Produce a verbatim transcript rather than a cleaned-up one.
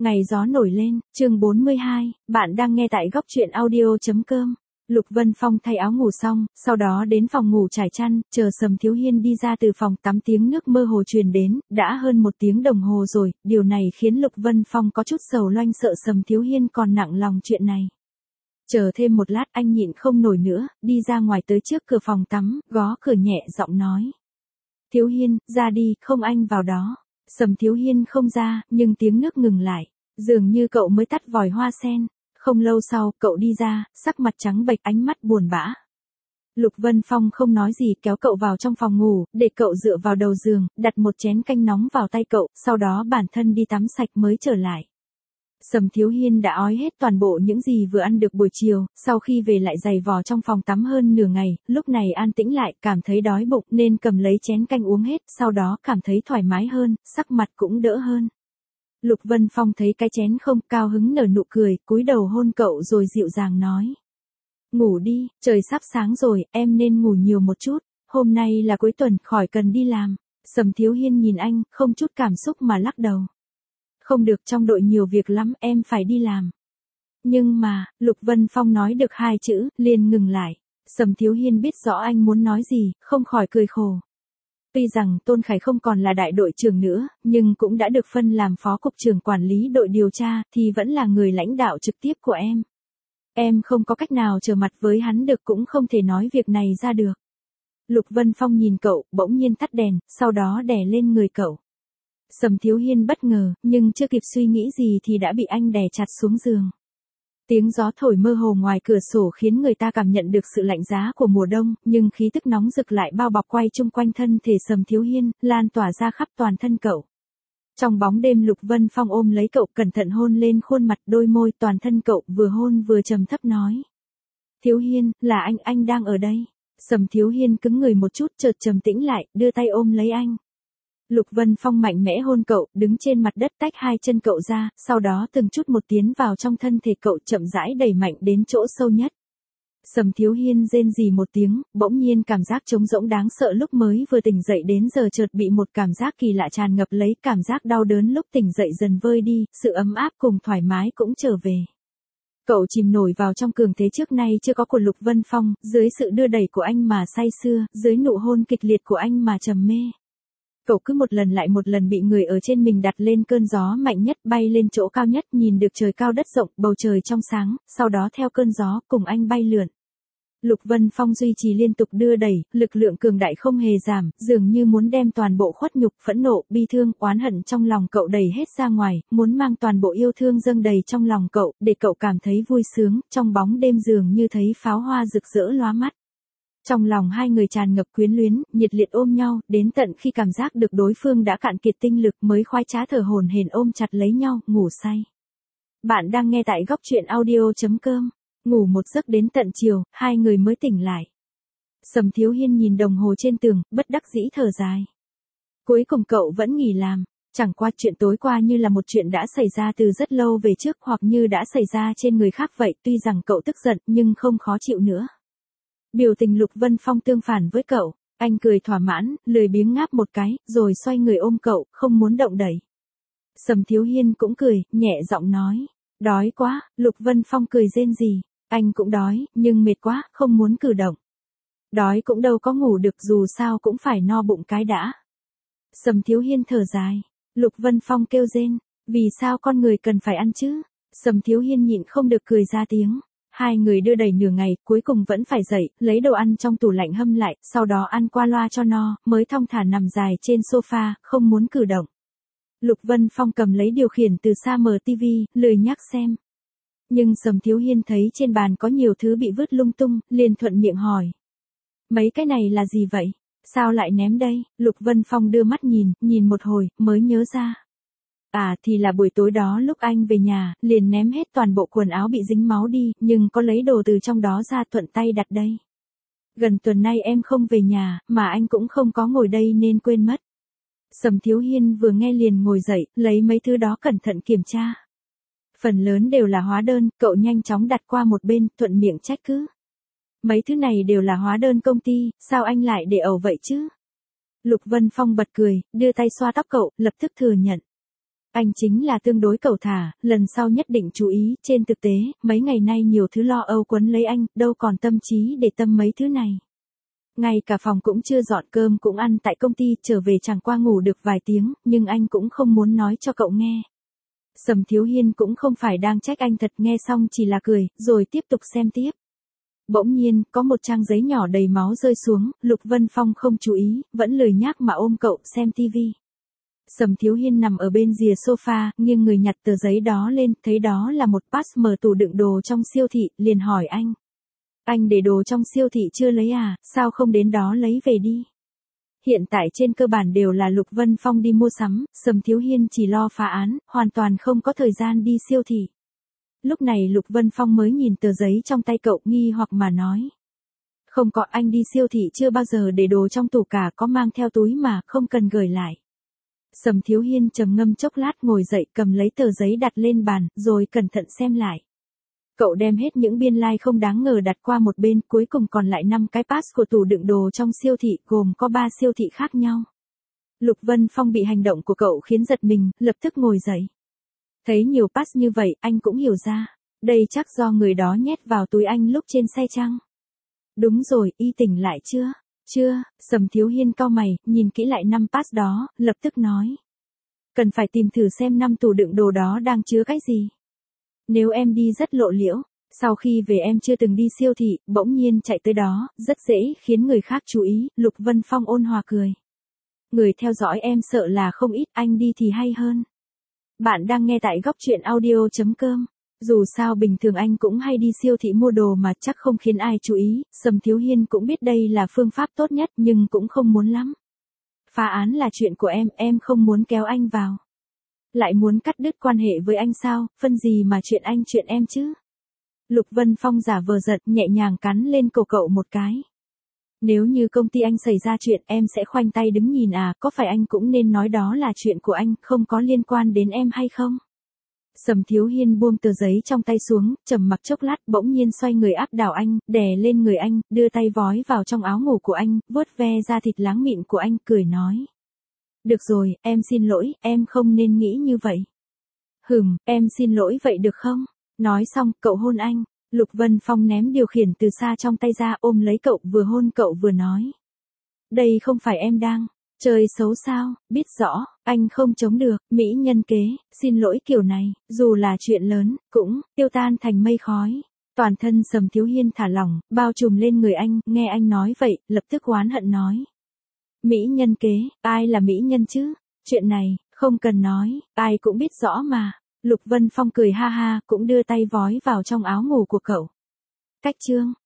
Ngày gió nổi lên, chương bốn mươi hai, bạn đang nghe tại góc truyện audio.com. Lục Vân Phong thay áo ngủ xong, sau đó đến phòng ngủ trải chăn, chờ Sầm Thiếu Hiên đi ra từ phòng tắm tiếng nước mơ hồ truyền đến, đã hơn một tiếng đồng hồ rồi, điều này khiến Lục Vân Phong có chút sầu loanh sợ Sầm Thiếu Hiên còn nặng lòng chuyện này. Chờ thêm một lát anh nhịn không nổi nữa, đi ra ngoài tới trước cửa phòng tắm, gõ cửa nhẹ giọng nói. Thiếu Hiên, ra đi, không anh vào đó. Sầm Thiếu Hiên không ra, nhưng tiếng nước ngừng lại. Dường như cậu mới tắt vòi hoa sen. Không lâu sau, cậu đi ra, sắc mặt trắng bệch, ánh mắt buồn bã. Lục Vân Phong không nói gì, kéo cậu vào trong phòng ngủ, để cậu dựa vào đầu giường, đặt một chén canh nóng vào tay cậu, sau đó bản thân đi tắm sạch mới trở lại. Sầm Thiếu Hiên đã ói hết toàn bộ những gì vừa ăn được buổi chiều, sau khi về lại giày vò trong phòng tắm hơn nửa ngày, lúc này an tĩnh lại, cảm thấy đói bụng nên cầm lấy chén canh uống hết, sau đó cảm thấy thoải mái hơn, sắc mặt cũng đỡ hơn. Lục Vân Phong thấy cái chén không, cao hứng nở nụ cười, cúi đầu hôn cậu rồi dịu dàng nói. Ngủ đi, trời sắp sáng rồi, em nên ngủ nhiều một chút, hôm nay là cuối tuần, khỏi cần đi làm. Sầm Thiếu Hiên nhìn anh, không chút cảm xúc mà lắc đầu. Không được, trong đội nhiều việc lắm, em phải đi làm. Nhưng mà, Lục Vân Phong nói được hai chữ, liền ngừng lại. Sầm Thiếu Hiên biết rõ anh muốn nói gì, không khỏi cười khổ. Tuy rằng Tôn Khải không còn là đại đội trưởng nữa, nhưng cũng đã được phân làm phó cục trưởng quản lý đội điều tra, thì vẫn là người lãnh đạo trực tiếp của em. Em không có cách nào trở mặt với hắn được, cũng không thể nói việc này ra được. Lục Vân Phong nhìn cậu, bỗng nhiên tắt đèn, sau đó đè lên người cậu. Sầm Thiếu Hiên bất ngờ, nhưng chưa kịp suy nghĩ gì thì đã bị anh đè chặt xuống giường. Tiếng gió thổi mơ hồ ngoài cửa sổ khiến người ta cảm nhận được sự lạnh giá của mùa đông, nhưng khí tức nóng rực lại bao bọc quay chung quanh thân thể Sầm Thiếu Hiên, lan tỏa ra khắp toàn thân cậu. Trong bóng đêm Lục Vân Phong ôm lấy cậu, cẩn thận hôn lên khuôn mặt, đôi môi, toàn thân cậu, vừa hôn vừa trầm thấp nói. Thiếu Hiên, là anh, anh đang ở đây. Sầm Thiếu Hiên cứng người một chút, chợt trầm tĩnh lại, đưa tay ôm lấy anh. Lục Vân Phong mạnh mẽ hôn cậu, đứng trên mặt đất tách hai chân cậu ra, sau đó từng chút một tiến vào trong thân thể cậu, chậm rãi đẩy mạnh đến chỗ sâu nhất. Sầm Thiếu Hiên rên rỉ một tiếng, bỗng nhiên cảm giác trống rỗng đáng sợ lúc mới vừa tỉnh dậy đến giờ chợt bị một cảm giác kỳ lạ tràn ngập lấy, cảm giác đau đớn lúc tỉnh dậy dần vơi đi, sự ấm áp cùng thoải mái cũng trở về. Cậu chìm nổi vào trong cường thế trước nay chưa có của Lục Vân Phong, dưới sự đưa đẩy của anh mà say sưa, dưới nụ hôn kịch liệt của anh mà trầm mê. Cậu cứ một lần lại một lần bị người ở trên mình đặt lên cơn gió mạnh nhất, bay lên chỗ cao nhất, nhìn được trời cao đất rộng, bầu trời trong sáng, sau đó theo cơn gió, cùng anh bay lượn. Lục Vân Phong duy trì liên tục đưa đẩy, lực lượng cường đại không hề giảm, dường như muốn đem toàn bộ khuất nhục, phẫn nộ, bi thương, oán hận trong lòng cậu đẩy hết ra ngoài, muốn mang toàn bộ yêu thương dâng đầy trong lòng cậu, để cậu cảm thấy vui sướng, trong bóng đêm dường như thấy pháo hoa rực rỡ lóa mắt. Trong lòng hai người tràn ngập quyến luyến, nhiệt liệt ôm nhau, đến tận khi cảm giác được đối phương đã cạn kiệt tinh lực mới khoái trá thở hổn hển ôm chặt lấy nhau, ngủ say. Bạn đang nghe tại góc truyện audio.com. Ngủ một giấc đến tận chiều, hai người mới tỉnh lại. Sầm Thiếu Hiên nhìn đồng hồ trên tường, bất đắc dĩ thở dài. Cuối cùng cậu vẫn nghỉ làm, chẳng qua chuyện tối qua như là một chuyện đã xảy ra từ rất lâu về trước, hoặc như đã xảy ra trên người khác vậy, tuy rằng cậu tức giận nhưng không khó chịu nữa. Biểu tình Lục Vân Phong tương phản với cậu, anh cười thỏa mãn, lười biếng ngáp một cái, rồi xoay người ôm cậu, không muốn động đẩy. Sầm Thiếu Hiên cũng cười, nhẹ giọng nói, đói quá. Lục Vân Phong cười rên rỉ, anh cũng đói, nhưng mệt quá, không muốn cử động. Đói cũng đâu có ngủ được, dù sao cũng phải no bụng cái đã. Sầm Thiếu Hiên thở dài, Lục Vân Phong kêu rên, vì sao con người cần phải ăn chứ? Sầm Thiếu Hiên nhịn không được cười ra tiếng. Hai người đưa đẩy nửa ngày, cuối cùng vẫn phải dậy, lấy đồ ăn trong tủ lạnh hâm lại, sau đó ăn qua loa cho no, mới thong thả nằm dài trên sofa, không muốn cử động. Lục Vân Phong cầm lấy điều khiển từ xa mở tivi, lười nhác xem. Nhưng Sầm Thiếu Hiên thấy trên bàn có nhiều thứ bị vứt lung tung, liền thuận miệng hỏi. Mấy cái này là gì vậy? Sao lại ném đây? Lục Vân Phong đưa mắt nhìn, nhìn một hồi, mới nhớ ra. À thì là buổi tối đó lúc anh về nhà, liền ném hết toàn bộ quần áo bị dính máu đi, nhưng có lấy đồ từ trong đó ra, thuận tay đặt đây. Gần tuần nay em không về nhà, mà anh cũng không có ngồi đây nên quên mất. Sầm Thiếu Hiên vừa nghe liền ngồi dậy, lấy mấy thứ đó cẩn thận kiểm tra. Phần lớn đều là hóa đơn, cậu nhanh chóng đặt qua một bên, thuận miệng trách cứ. Mấy thứ này đều là hóa đơn công ty, sao anh lại để ẩu vậy chứ? Lục Vân Phong bật cười, đưa tay xoa tóc cậu, lập tức thừa nhận. Anh chính là tương đối cẩu thả, lần sau nhất định chú ý, trên thực tế, mấy ngày nay nhiều thứ lo âu quấn lấy anh, đâu còn tâm trí để tâm mấy thứ này. Ngay cả phòng cũng chưa dọn, cơm cũng ăn tại công ty, trở về chẳng qua ngủ được vài tiếng, nhưng anh cũng không muốn nói cho cậu nghe. Sầm Thiếu Hiên cũng không phải đang trách anh thật, nghe xong chỉ là cười, rồi tiếp tục xem tiếp. Bỗng nhiên, có một trang giấy nhỏ đầy máu rơi xuống, Lục Vân Phong không chú ý, vẫn lười nhác mà ôm cậu, xem tivi. Sầm Thiếu Hiên nằm ở bên rìa sofa, nghiêng người nhặt tờ giấy đó lên, thấy đó là một pass mở tủ đựng đồ trong siêu thị, liền hỏi anh. Anh để đồ trong siêu thị chưa lấy à, sao không đến đó lấy về đi? Hiện tại trên cơ bản đều là Lục Vân Phong đi mua sắm, Sầm Thiếu Hiên chỉ lo phá án, hoàn toàn không có thời gian đi siêu thị. Lúc này Lục Vân Phong mới nhìn tờ giấy trong tay cậu, nghi hoặc mà nói. Không có, anh đi siêu thị chưa bao giờ để đồ trong tủ cả, có mang theo túi mà, không cần gửi lại. Sầm Thiếu Hiên trầm ngâm chốc lát, ngồi dậy cầm lấy tờ giấy đặt lên bàn, rồi cẩn thận xem lại. Cậu đem hết những biên lai like không đáng ngờ đặt qua một bên, cuối cùng còn lại năm cái pass của tủ đựng đồ trong siêu thị, gồm có ba siêu thị khác nhau. Lục Vân Phong bị hành động của cậu khiến giật mình, lập tức ngồi dậy. Thấy nhiều pass như vậy, anh cũng hiểu ra. Đây chắc do người đó nhét vào túi anh lúc trên xe chăng? Đúng rồi, y tỉnh lại chưa? Chưa, Sầm Thiếu Hiên cau mày, nhìn kỹ lại năm pass đó, lập tức nói. Cần phải tìm thử xem năm tủ đựng đồ đó đang chứa cái gì. Nếu em đi rất lộ liễu, sau khi về em chưa từng đi siêu thị, bỗng nhiên chạy tới đó, rất dễ khiến người khác chú ý, Lục Vân Phong ôn hòa cười. Người theo dõi em sợ là không ít, anh đi thì hay hơn. Bạn đang nghe tại góc truyện audio chấm com. Dù sao bình thường anh cũng hay đi siêu thị mua đồ mà chắc không khiến ai chú ý, Sầm Thiếu Hiên cũng biết đây là phương pháp tốt nhất nhưng cũng không muốn lắm. Phá án là chuyện của em, em không muốn kéo anh vào. Lại muốn cắt đứt quan hệ với anh sao, phân gì mà chuyện anh chuyện em chứ. Lục Vân Phong giả vờ giật, nhẹ nhàng cắn lên cổ cậu một cái. Nếu như công ty anh xảy ra chuyện, em sẽ khoanh tay đứng nhìn à, có phải anh cũng nên nói đó là chuyện của anh, không có liên quan đến em hay không? Sầm Thiếu Hiên buông tờ giấy trong tay xuống, trầm mặc chốc lát, bỗng nhiên xoay người áp đảo anh, đè lên người anh, đưa tay vói vào trong áo ngủ của anh, vuốt ve da thịt láng mịn của anh, cười nói. Được rồi, em xin lỗi, em không nên nghĩ như vậy. Hừm, em xin lỗi vậy được không? Nói xong, cậu hôn anh. Lục Vân Phong ném điều khiển từ xa trong tay ra, ôm lấy cậu, vừa hôn cậu vừa nói. Đây không phải em đang chơi xấu sao, biết rõ, anh không chống được, mỹ nhân kế, xin lỗi kiểu này, dù là chuyện lớn, cũng tiêu tan thành mây khói. Toàn thân Sầm Thiếu Hiên thả lỏng, bao trùm lên người anh, nghe anh nói vậy, lập tức oán hận nói. Mỹ nhân kế, ai là mỹ nhân chứ? Chuyện này, không cần nói, ai cũng biết rõ mà. Lục Vân Phong cười ha ha, cũng đưa tay vói vào trong áo ngủ của cậu. Cách chương